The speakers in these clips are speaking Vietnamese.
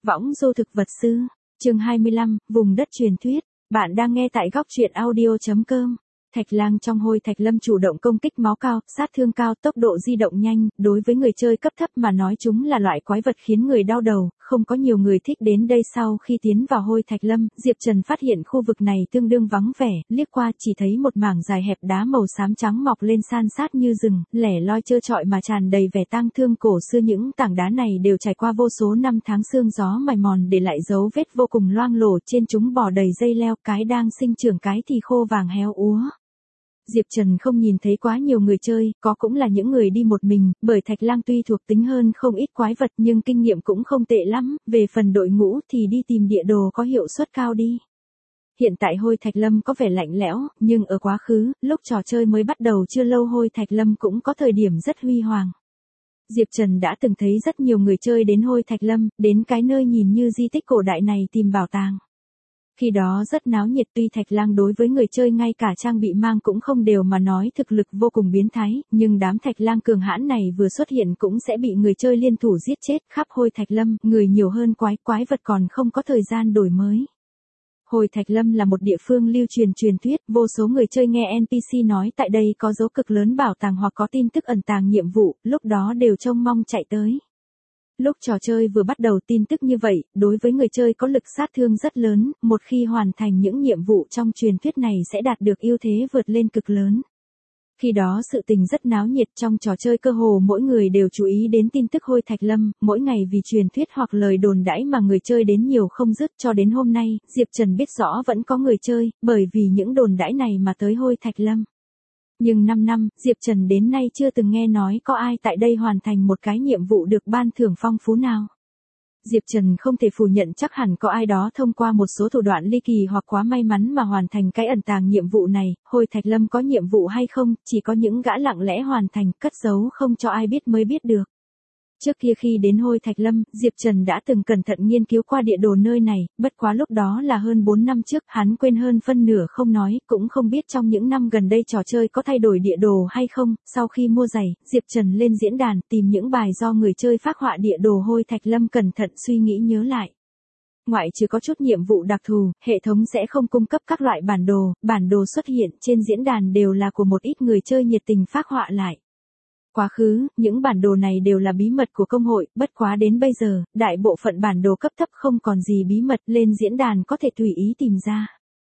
Võng du thực vật sư, chương 25, vùng đất truyền thuyết. Bạn đang nghe tại góc truyện audio.com. Thạch lang trong hôi thạch lâm chủ động công kích, máu cao, sát thương cao, tốc độ di động nhanh, đối với người chơi cấp thấp mà nói chúng là loại quái vật khiến người đau đầu, không có nhiều người thích đến đây. Sau khi tiến vào hôi thạch lâm, Diệp Trần phát hiện khu vực này tương đương vắng vẻ, liếc qua chỉ thấy một mảng dài hẹp đá màu xám trắng mọc lên san sát như rừng, lẻ loi trơ trọi mà tràn đầy vẻ tang thương cổ xưa. Những tảng đá này đều trải qua vô số năm tháng sương gió mài mòn để lại dấu vết vô cùng loang lổ, trên chúng bò đầy dây leo, cái đang sinh trưởng cái thì khô vàng héo úa. Diệp Trần không nhìn thấy quá nhiều người chơi, có cũng là những người đi một mình, bởi Thạch Lang tuy thuộc tính hơn không ít quái vật nhưng kinh nghiệm cũng không tệ lắm, về phần đội ngũ thì đi tìm địa đồ có hiệu suất cao đi. Hiện tại hôi Thạch Lâm có vẻ lạnh lẽo, nhưng ở quá khứ, lúc trò chơi mới bắt đầu chưa lâu hôi Thạch Lâm cũng có thời điểm rất huy hoàng. Diệp Trần đã từng thấy rất nhiều người chơi đến hôi Thạch Lâm, đến cái nơi nhìn như di tích cổ đại này tìm bảo tàng. Khi đó rất náo nhiệt, tuy Thạch Lang đối với người chơi ngay cả trang bị mang cũng không đều mà nói thực lực vô cùng biến thái, nhưng đám Thạch Lang cường hãn này vừa xuất hiện cũng sẽ bị người chơi liên thủ giết chết. Khắp hôi Thạch Lâm, người nhiều hơn quái vật còn không có thời gian đổi mới. Hôi Thạch Lâm là một địa phương lưu truyền thuyết, vô số người chơi nghe NPC nói tại đây có dấu cực lớn bảo tàng hoặc có tin tức ẩn tàng nhiệm vụ, lúc đó đều trông mong chạy tới. Lúc trò chơi vừa bắt đầu, tin tức như vậy, đối với người chơi có lực sát thương rất lớn, một khi hoàn thành những nhiệm vụ trong truyền thuyết này sẽ đạt được ưu thế vượt lên cực lớn. Khi đó sự tình rất náo nhiệt, trong trò chơi cơ hồ mỗi người đều chú ý đến tin tức hôi Thạch Lâm, mỗi ngày vì truyền thuyết hoặc lời đồn đãi mà người chơi đến nhiều không dứt. Cho đến hôm nay, Diệp Trần biết rõ vẫn có người chơi, bởi vì những đồn đãi này mà tới hôi Thạch Lâm. Nhưng 5 năm, Diệp Trần đến nay chưa từng nghe nói có ai tại đây hoàn thành một cái nhiệm vụ được ban thưởng phong phú nào. Diệp Trần không thể phủ nhận chắc hẳn có ai đó thông qua một số thủ đoạn ly kỳ hoặc quá may mắn mà hoàn thành cái ẩn tàng nhiệm vụ này. Hôi Thạch Lâm có nhiệm vụ hay không, chỉ có những gã lặng lẽ hoàn thành, cất giấu không cho ai biết mới biết được. Trước kia khi đến hôi Thạch Lâm, Diệp Trần đã từng cẩn thận nghiên cứu qua địa đồ nơi này, bất quá lúc đó là hơn 4 năm trước, hắn quên hơn phân nửa không nói, cũng không biết trong những năm gần đây trò chơi có thay đổi địa đồ hay không. Sau khi mua giày, Diệp Trần lên diễn đàn tìm những bài do người chơi phác họa địa đồ hôi Thạch Lâm, cẩn thận suy nghĩ nhớ lại. Ngoại trừ có chút nhiệm vụ đặc thù, hệ thống sẽ không cung cấp các loại bản đồ xuất hiện trên diễn đàn đều là của một ít người chơi nhiệt tình phác họa lại. Quá khứ, những bản đồ này đều là bí mật của công hội, bất quá đến bây giờ, đại bộ phận bản đồ cấp thấp không còn gì bí mật, lên diễn đàn có thể tùy ý tìm ra.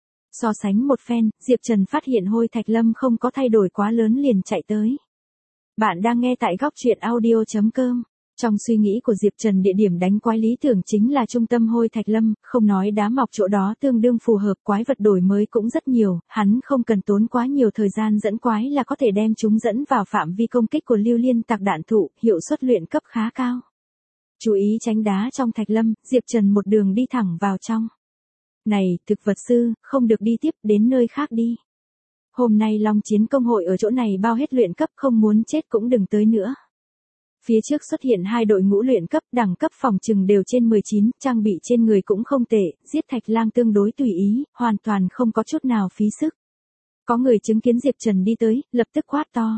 So sánh một phen, Diệp Trần phát hiện hôi Thạch Lâm không có thay đổi quá lớn liền chạy tới. Bạn đang nghe tại góc truyện audio.com. Trong suy nghĩ của Diệp Trần, địa điểm đánh quái lý tưởng chính là trung tâm hôi Thạch Lâm, không nói đá mọc chỗ đó tương đương phù hợp, quái vật đổi mới cũng rất nhiều, hắn không cần tốn quá nhiều thời gian dẫn quái là có thể đem chúng dẫn vào phạm vi công kích của lưu liên tạc đạn thụ, hiệu suất luyện cấp khá cao. Chú ý tránh đá trong Thạch Lâm, Diệp Trần một đường đi thẳng vào trong. Này, thực vật sư, không được đi tiếp, đến nơi khác đi. Hôm nay Long Chiến công hội ở chỗ này bao hết luyện cấp, không muốn chết cũng đừng tới nữa. Phía trước xuất hiện hai đội ngũ luyện cấp, đẳng cấp phòng trừng đều trên 19, trang bị trên người cũng không tệ, giết Thạch Lang tương đối tùy ý, hoàn toàn không có chút nào phí sức. Có người chứng kiến Diệp Trần đi tới, lập tức quát to.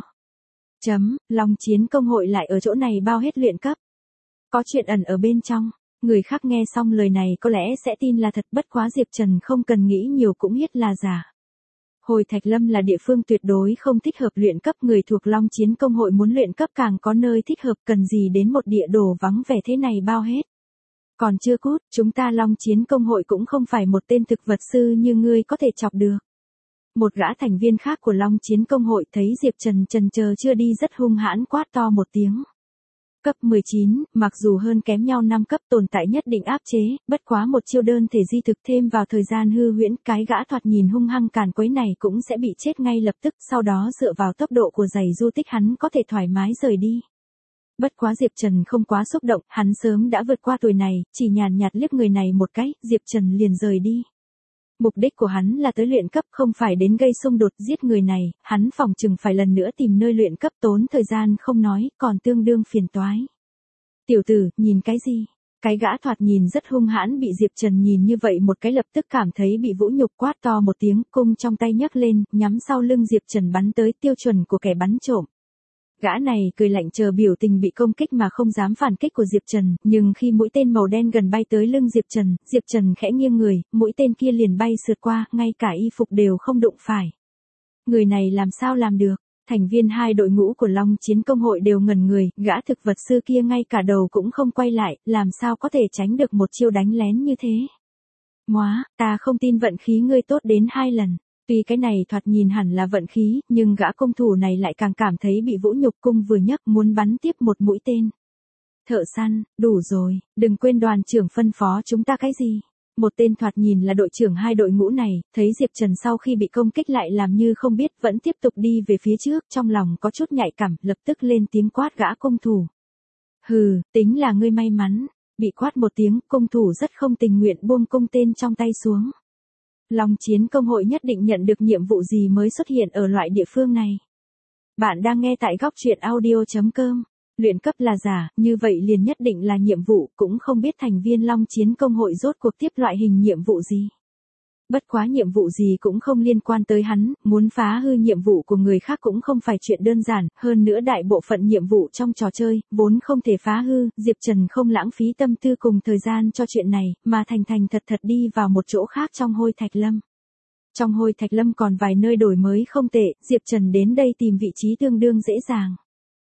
Long Chiến công hội lại ở chỗ này bao hết luyện cấp. Có chuyện ẩn ở bên trong. Người khác nghe xong lời này có lẽ sẽ tin là thật, bất quá Diệp Trần không cần nghĩ nhiều cũng biết là giả. Hôi Thạch Lâm là địa phương tuyệt đối không thích hợp luyện cấp, người thuộc Long Chiến công hội muốn luyện cấp càng có nơi thích hợp, cần gì đến một địa đồ vắng vẻ thế này bao hết. Còn chưa cút, chúng ta Long Chiến công hội cũng không phải một tên thực vật sư như ngươi có thể chọc được. Một gã thành viên khác của Long Chiến công hội thấy Diệp Trần chần chờ chưa đi rất hung hãn, quát to một tiếng. Cấp 19, mặc dù hơn kém nhau 5 cấp, tồn tại nhất định áp chế, bất quá một chiêu đơn thể di thực thêm vào thời gian hư huyễn, cái gã thoạt nhìn hung hăng càn quấy này cũng sẽ bị chết ngay lập tức, sau đó dựa vào tốc độ của giày du tích hắn có thể thoải mái rời đi. Bất quá Diệp Trần không quá xúc động, hắn sớm đã vượt qua tuổi này, chỉ nhàn nhạt liếc người này một cái, Diệp Trần liền rời đi. Mục đích của hắn là tới luyện cấp, không phải đến gây xung đột giết người này, hắn phòng chừng phải lần nữa tìm nơi luyện cấp, tốn thời gian không nói, còn tương đương phiền toái. Tiểu tử, nhìn cái gì? Cái gã thoạt nhìn rất hung hãn bị Diệp Trần nhìn như vậy một cái lập tức cảm thấy bị vũ nhục, quát to một tiếng, cung trong tay nhấc lên, nhắm sau lưng Diệp Trần bắn tới, tiêu chuẩn của kẻ bắn trộm. Gã này cười lạnh chờ biểu tình bị công kích mà không dám phản kích của Diệp Trần, nhưng khi mũi tên màu đen gần bay tới lưng Diệp Trần khẽ nghiêng người, mũi tên kia liền bay sượt qua, ngay cả y phục đều không đụng phải. Người này làm sao làm được? Thành viên hai đội ngũ của Long Chiến Công hội đều ngẩn người, gã thực vật sư kia ngay cả đầu cũng không quay lại, làm sao có thể tránh được một chiêu đánh lén như thế? Móa, ta không tin vận khí ngươi tốt đến 2 lần. Tuy cái này thoạt nhìn hẳn là vận khí, nhưng gã công thủ này lại càng cảm thấy bị vũ nhục, cung vừa nhấc muốn bắn tiếp một mũi tên. Thợ săn, đủ rồi, đừng quên đoàn trưởng phân phó chúng ta cái gì. Một tên thoạt nhìn là đội trưởng hai đội ngũ này, thấy Diệp Trần sau khi bị công kích lại làm như không biết, vẫn tiếp tục đi về phía trước, trong lòng có chút nhạy cảm, lập tức lên tiếng quát gã công thủ. Hừ, tính là ngươi may mắn. Bị quát một tiếng, công thủ rất không tình nguyện buông cung tên trong tay xuống. Long Chiến Công hội nhất định nhận được nhiệm vụ gì mới xuất hiện ở loại địa phương này. Bạn đang nghe tại góc truyện audio.com. Luyện cấp là giả, như vậy liền nhất định là nhiệm vụ, cũng không biết thành viên Long Chiến Công hội rốt cuộc tiếp loại hình nhiệm vụ gì. Bất quá nhiệm vụ gì cũng không liên quan tới hắn, muốn phá hư nhiệm vụ của người khác cũng không phải chuyện đơn giản, hơn nữa đại bộ phận nhiệm vụ trong trò chơi, vốn không thể phá hư, Diệp Trần không lãng phí tâm tư cùng thời gian cho chuyện này, mà thành thật đi vào một chỗ khác trong Hôi Thạch Lâm. Trong Hôi Thạch Lâm còn vài nơi đổi mới không tệ, Diệp Trần đến đây tìm vị trí tương đương dễ dàng.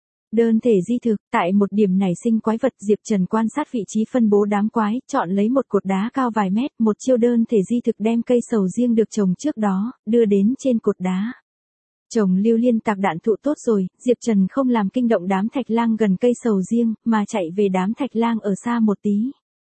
Đơn thể di thực, tại một điểm nảy sinh quái vật, Diệp Trần quan sát vị trí phân bố đám quái, chọn lấy một cột đá cao vài mét, một chiêu đơn thể di thực đem cây sầu riêng được trồng trước đó, đưa đến trên cột đá. Trồng lưu liên tạc đạn thụ tốt rồi, Diệp Trần không làm kinh động đám thạch lang gần cây sầu riêng, mà chạy về đám thạch lang ở xa một tí.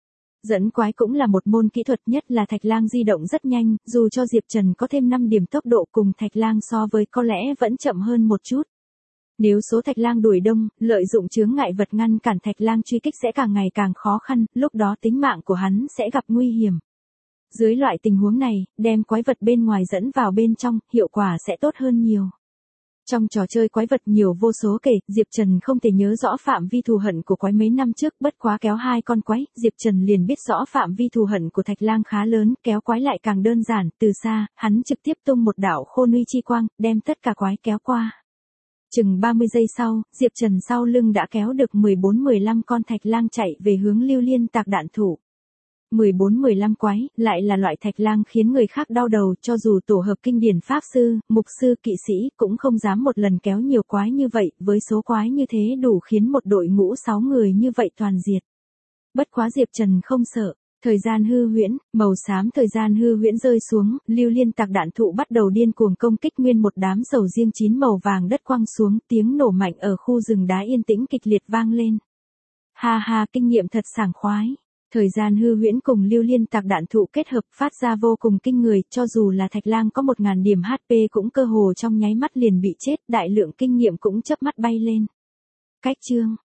Dẫn quái cũng là một môn kỹ thuật, nhất là thạch lang di động rất nhanh, dù cho Diệp Trần có thêm 5 điểm tốc độ cùng thạch lang so với có lẽ vẫn chậm hơn một chút. Nếu số thạch lang đuổi đông, lợi dụng chướng ngại vật ngăn cản thạch lang truy kích sẽ càng ngày càng khó khăn, lúc đó tính mạng của hắn sẽ gặp nguy hiểm. Dưới loại tình huống này, đem quái vật bên ngoài dẫn vào bên trong, hiệu quả sẽ tốt hơn nhiều. Trong trò chơi quái vật nhiều vô số kể, Diệp Trần không thể nhớ rõ phạm vi thù hận của quái mấy năm trước, bất quá kéo 2 con quái, Diệp Trần liền biết rõ phạm vi thù hận của thạch lang khá lớn, kéo quái lại càng đơn giản, từ xa, hắn trực tiếp tung một đạo khôn uy chi quang, đem tất cả quái kéo qua. Chừng 30 giây sau, Diệp Trần sau lưng đã kéo được 14-15 con thạch lang chạy về hướng lưu liên tạc đạn thủ. 14-15 quái, lại là loại thạch lang khiến người khác đau đầu, cho dù tổ hợp kinh điển pháp sư, mục sư, kỵ sĩ, cũng không dám một lần kéo nhiều quái như vậy, với số quái như thế đủ khiến một đội ngũ 6 người như vậy toàn diệt. Bất quá Diệp Trần không sợ. Thời gian hư huyễn, màu xám thời gian hư huyễn rơi xuống, lưu liên tạc đạn thụ bắt đầu điên cuồng công kích nguyên một đám sầu riêng chín màu vàng đất quăng xuống, tiếng nổ mạnh ở khu rừng đá yên tĩnh kịch liệt vang lên. Ha ha, kinh nghiệm thật sảng khoái. Thời gian hư huyễn cùng lưu liên tạc đạn thụ kết hợp phát ra vô cùng kinh người, cho dù là thạch lang có 1000 điểm HP cũng cơ hồ trong nháy mắt liền bị chết, đại lượng kinh nghiệm cũng chớp mắt bay lên. Cách chương